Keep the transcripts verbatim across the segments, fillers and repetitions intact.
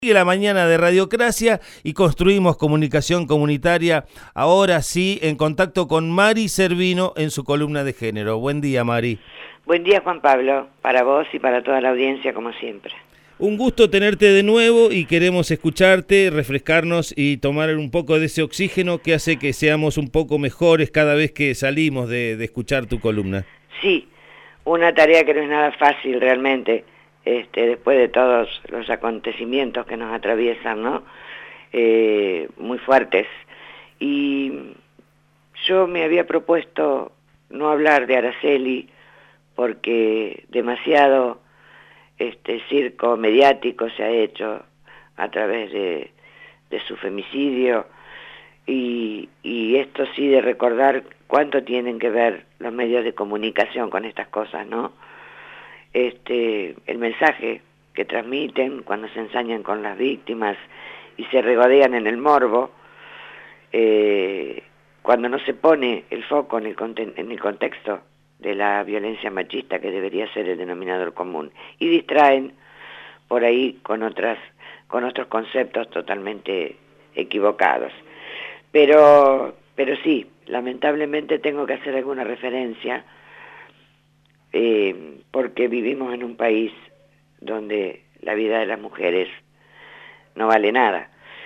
Sigue la mañana de Radiocracia y construimos comunicación comunitaria, ahora sí, en contacto con Mari Servino en su columna de género. Buen día, Mari. Buen día, Juan Pablo, para vos y para toda la audiencia, como siempre. Un gusto tenerte de nuevo y queremos escucharte, refrescarnos y tomar un poco de ese oxígeno que hace que seamos un poco mejores cada vez que salimos de, de escuchar tu columna. Sí, una tarea que no es nada fácil realmente. Este, después de todos los acontecimientos que nos atraviesan, ¿no? Eh, muy fuertes. Y yo me había propuesto no hablar de Araceli porque demasiado este circo mediático se ha hecho a través de, de su femicidio y, y esto sí de recordar cuánto tienen que ver los medios de comunicación con estas cosas, ¿no? Este, el mensaje que transmiten cuando se ensañan con las víctimas y se regodean en el morbo, eh, cuando no se pone el foco en el, en el contexto de la violencia machista, que debería ser el denominador común, y distraen por ahí con otras, con otros conceptos totalmente equivocados. Pero, pero sí, lamentablemente tengo que hacer alguna referencia Eh, porque vivimos en un país donde la vida de las mujeres no vale nada.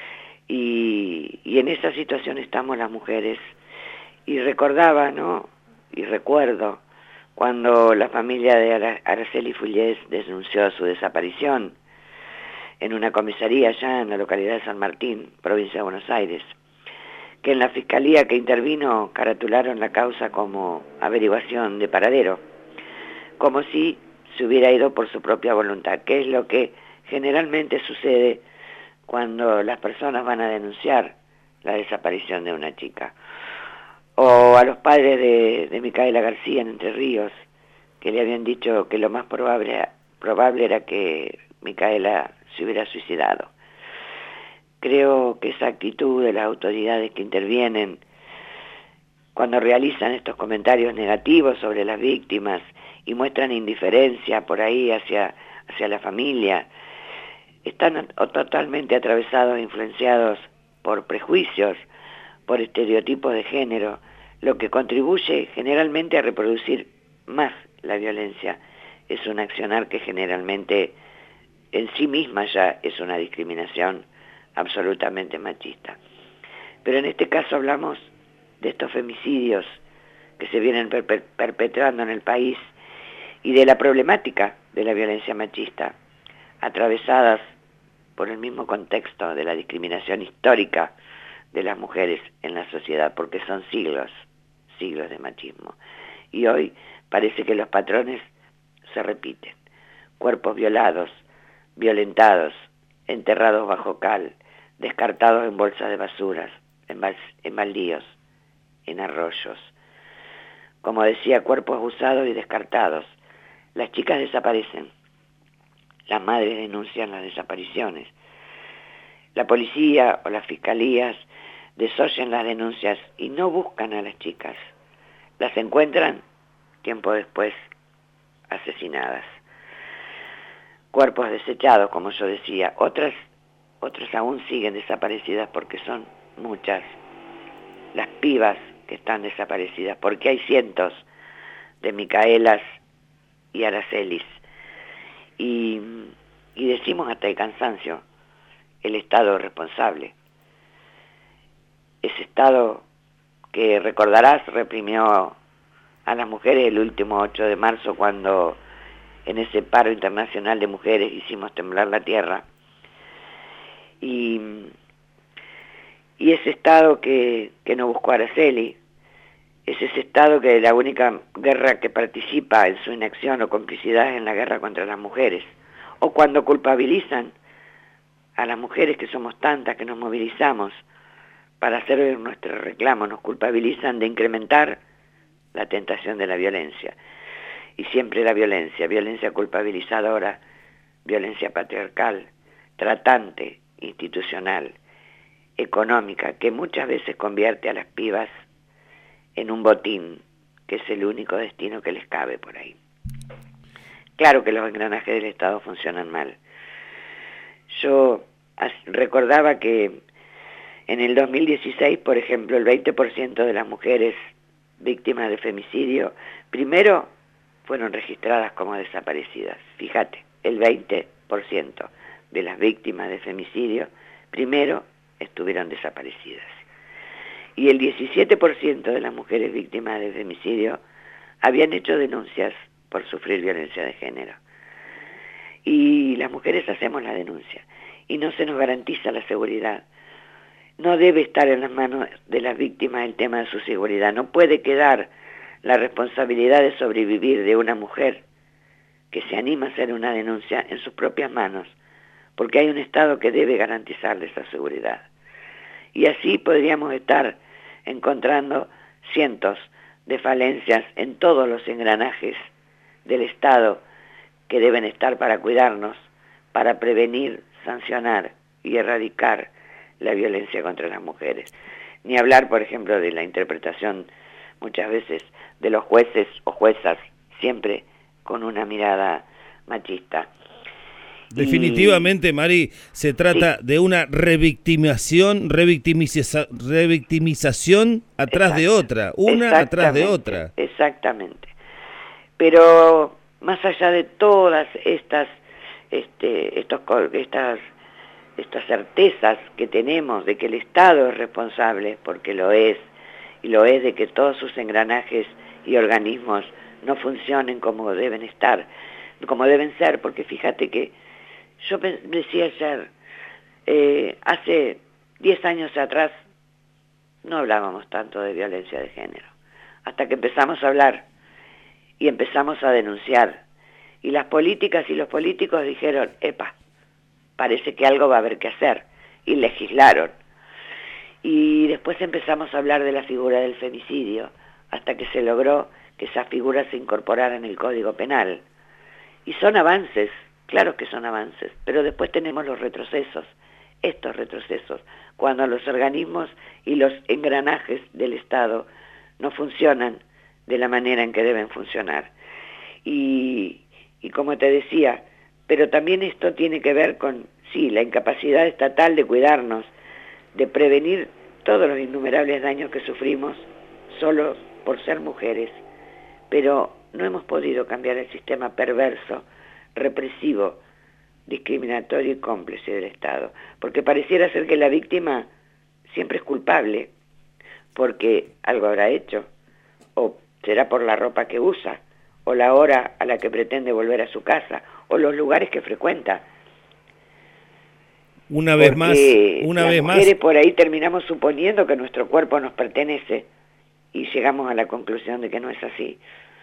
Y, y en esa situación estamos las mujeres. Y recordaba, ¿no? Y recuerdo cuando la familia de Ara- Araceli Fullés denunció su desaparición en una comisaría allá en la localidad de San Martín, provincia de Buenos Aires, que en la fiscalía que intervino caratularon la causa como averiguación de paradero, como si se hubiera ido por su propia voluntad, que es lo que generalmente sucede cuando las personas van a denunciar la desaparición de una chica. O a los padres de, de Micaela García en Entre Ríos, que le habían dicho que lo más probable, probable era que Micaela se hubiera suicidado. Creo que esa actitud de las autoridades que intervienen cuando realizan estos comentarios negativos sobre las víctimas y muestran indiferencia por ahí hacia, hacia la familia, están totalmente atravesados e influenciados por prejuicios, por estereotipos de género, lo que contribuye generalmente a reproducir más la violencia. Es un accionar que generalmente en sí misma ya es una discriminación absolutamente machista. Pero en este caso hablamos de estos femicidios que se vienen perpe- perpetrando en el país y de la problemática de la violencia machista, atravesadas por el mismo contexto de la discriminación histórica de las mujeres en la sociedad, porque son siglos, siglos de machismo. Y hoy parece que los patrones se repiten. Cuerpos violados, violentados, enterrados bajo cal, descartados en bolsas de basuras, en, bal- en baldíos, en arroyos. Como decía, cuerpos abusados y descartados. Las chicas desaparecen. Las madres denuncian las desapariciones. La policía o las fiscalías desoyen las denuncias y no buscan a las chicas. Las encuentran tiempo después asesinadas. Cuerpos desechados, como yo decía. Otras, otras aún siguen desaparecidas porque son muchas las pibas que están desaparecidas, porque hay cientos de Micaelas y Aracelis. Y, y decimos hasta el cansancio, el Estado responsable. Ese Estado que, recordarás, reprimió a las mujeres el último ocho de marzo cuando en ese paro internacional de mujeres hicimos temblar la tierra. Y, y ese Estado que, que no buscó a Araceli, es ese Estado que la única guerra que participa en su inacción o complicidad es en la guerra contra las mujeres. O cuando culpabilizan a las mujeres, que somos tantas, que nos movilizamos para hacer nuestro reclamo, nos culpabilizan de incrementar la tentación de la violencia. Y siempre la violencia, violencia culpabilizadora, violencia patriarcal, tratante, institucional, económica, que muchas veces convierte a las pibas en un botín, que es el único destino que les cabe por ahí. Claro que los engranajes del Estado funcionan mal. Yo recordaba que en el dos mil dieciséis, por ejemplo, el veinte por ciento de las mujeres víctimas de femicidio, primero fueron registradas como desaparecidas. Fíjate, el veinte por ciento de las víctimas de femicidio, primero estuvieron desaparecidas. Y el diecisiete por ciento de las mujeres víctimas de femicidio habían hecho denuncias por sufrir violencia de género. Y las mujeres hacemos la denuncia y no se nos garantiza la seguridad. No debe estar en las manos de las víctimas el tema de su seguridad. No puede quedar la responsabilidad de sobrevivir de una mujer que se anima a hacer una denuncia en sus propias manos, porque hay un Estado que debe garantizarle esa seguridad. Y así podríamos estar encontrando cientos de falencias en todos los engranajes del Estado que deben estar para cuidarnos, para prevenir, sancionar y erradicar la violencia contra las mujeres. Ni hablar, por ejemplo, de la interpretación muchas veces de los jueces o juezas, siempre con una mirada machista. Definitivamente, y, Mari, se trata sí. de una revictimización, revictimiza, revictimización atrás de otra, una atrás de otra. Exactamente. Pero más allá de todas estas, este, estos, estas, estas certezas que tenemos de que el Estado es responsable, porque lo es, y lo es de que todos sus engranajes y organismos no funcionen como deben estar, como deben ser, porque fíjate que yo decía ayer, eh, hace diez años atrás no hablábamos tanto de violencia de género, hasta que empezamos a hablar y empezamos a denunciar, y las políticas y los políticos dijeron, epa, parece que algo va a haber que hacer, y legislaron. Y después empezamos a hablar de la figura del femicidio, hasta que se logró que esa figura se incorporara en el Código Penal. Y son avances, claro que son avances, pero después tenemos los retrocesos, estos retrocesos, cuando los organismos y los engranajes del Estado no funcionan de la manera en que deben funcionar. Y, y como te decía, pero también esto tiene que ver con, sí, la incapacidad estatal de cuidarnos, de prevenir todos los innumerables daños que sufrimos solo por ser mujeres, pero no hemos podido cambiar el sistema perverso, represivo, discriminatorio y cómplice del Estado, porque pareciera ser que la víctima siempre es culpable, porque algo habrá hecho, o será por la ropa que usa, o la hora a la que pretende volver a su casa, o los lugares que frecuenta. Una vez más, una vez más. Las mujeres por ahí terminamos suponiendo que nuestro cuerpo nos pertenece y llegamos a la conclusión de que no es así.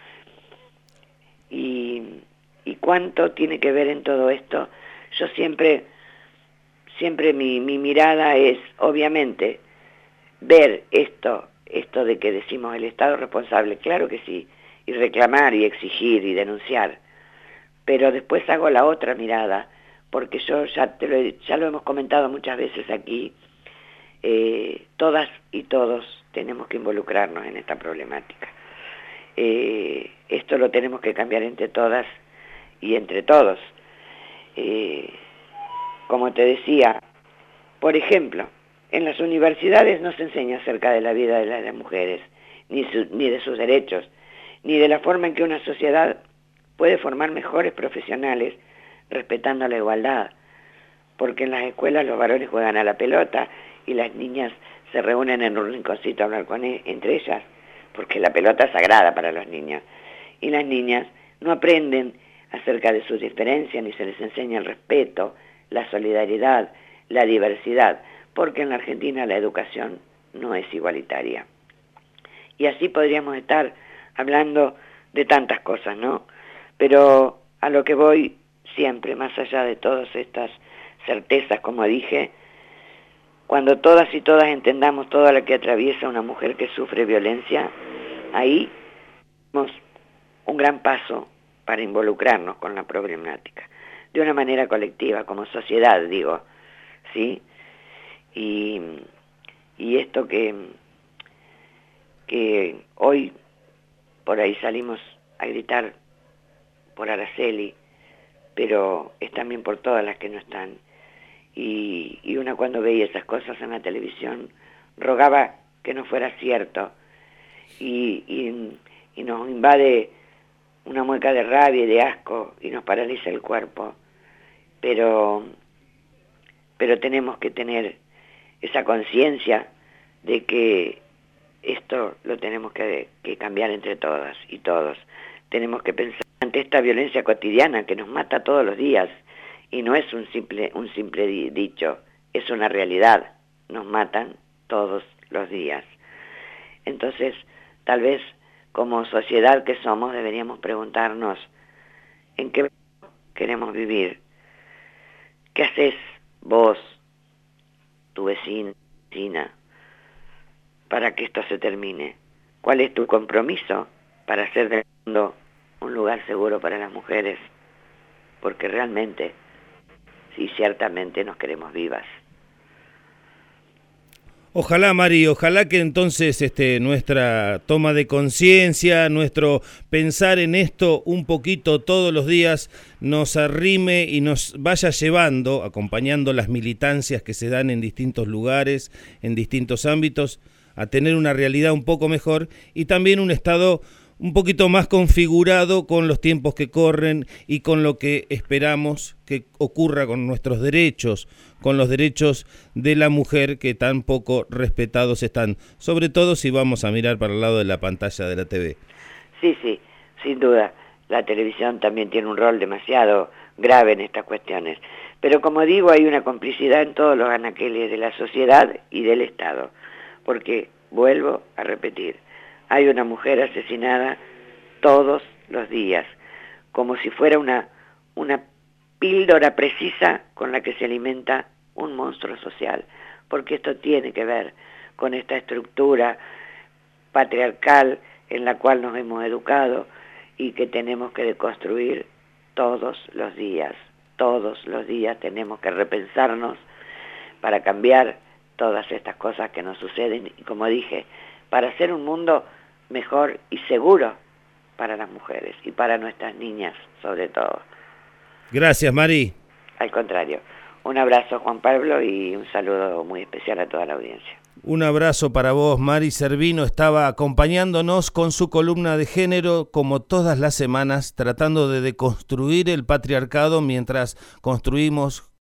Y, y cuánto tiene que ver en todo esto. Yo siempre, siempre mi, mi mirada es, obviamente, ver esto, esto de que decimos el Estado responsable, claro que sí, y reclamar y exigir y denunciar, pero después hago la otra mirada, porque yo ya, te lo, ya lo hemos comentado muchas veces aquí, eh, todas y todos tenemos que involucrarnos en esta problemática. Eh, esto lo tenemos que cambiar entre todas y entre todos. Eh, como te decía, por ejemplo, en las universidades no se enseña acerca de la vida de las mujeres, ni, su, ni de sus derechos, ni de la forma en que una sociedad puede formar mejores profesionales respetando la igualdad, porque en las escuelas los varones juegan a la pelota y las niñas se reúnen en un rinconcito a hablar con él, entre ellas, porque la pelota es sagrada para los niños, y las niñas no aprenden acerca de sus diferencias, ni se les enseña el respeto, la solidaridad, la diversidad, porque en la Argentina la educación no es igualitaria. Y así podríamos estar hablando de tantas cosas, ¿no? Pero a lo que voy siempre, más allá de todas estas certezas, como dije, cuando todas y todas entendamos todo lo que atraviesa una mujer que sufre violencia, ahí damos un gran paso para involucrarnos con la problemática, de una manera colectiva, como sociedad, digo, ¿sí? Y, y esto que, que hoy por ahí salimos a gritar por Araceli, pero es también por todas las que no están. y, y una cuando veía esas cosas en la televisión rogaba que no fuera cierto, y, y, y nos invade una mueca de rabia y de asco y nos paraliza el cuerpo, pero, pero tenemos que tener esa conciencia de que esto lo tenemos que, que cambiar entre todas y todos. Tenemos que pensar ante esta violencia cotidiana que nos mata todos los días, y no es un simple, un simple dicho, es una realidad, nos matan todos los días. Entonces, tal vez como sociedad que somos deberíamos preguntarnos en qué queremos vivir. ¿Qué haces vos, tu vecino, vecina, para que esto se termine? ¿Cuál es tu compromiso para hacer del mundo un lugar seguro para las mujeres? Porque realmente, sí, ciertamente nos queremos vivas. Ojalá, Mari, ojalá que entonces este, nuestra toma de conciencia, nuestro pensar en esto un poquito todos los días nos arrime y nos vaya llevando, acompañando las militancias que se dan en distintos lugares, en distintos ámbitos, a tener una realidad un poco mejor y también un estado un poquito más configurado con los tiempos que corren y con lo que esperamos que ocurra con nuestros derechos, con los derechos de la mujer que tan poco respetados están, sobre todo si vamos a mirar para el lado de la pantalla de la T V. Sí, sí, sin duda. La televisión también tiene un rol demasiado grave en estas cuestiones. Pero como digo, hay una complicidad en todos los anaqueles de la sociedad y del Estado. Porque, vuelvo a repetir, hay una mujer asesinada todos los días, como si fuera una, una píldora precisa con la que se alimenta un monstruo social, porque esto tiene que ver con esta estructura patriarcal en la cual nos hemos educado y que tenemos que deconstruir todos los días. Todos los días tenemos que repensarnos para cambiar todas estas cosas que nos suceden y, como dije, para hacer un mundo mejor y seguro para las mujeres y para nuestras niñas sobre todo. Gracias, Mari. Al contrario, un abrazo, Juan Pablo, y un saludo muy especial a toda la audiencia. Un abrazo para vos. Mari Servino estaba acompañándonos con su columna de género como todas las semanas, tratando de deconstruir el patriarcado mientras construimos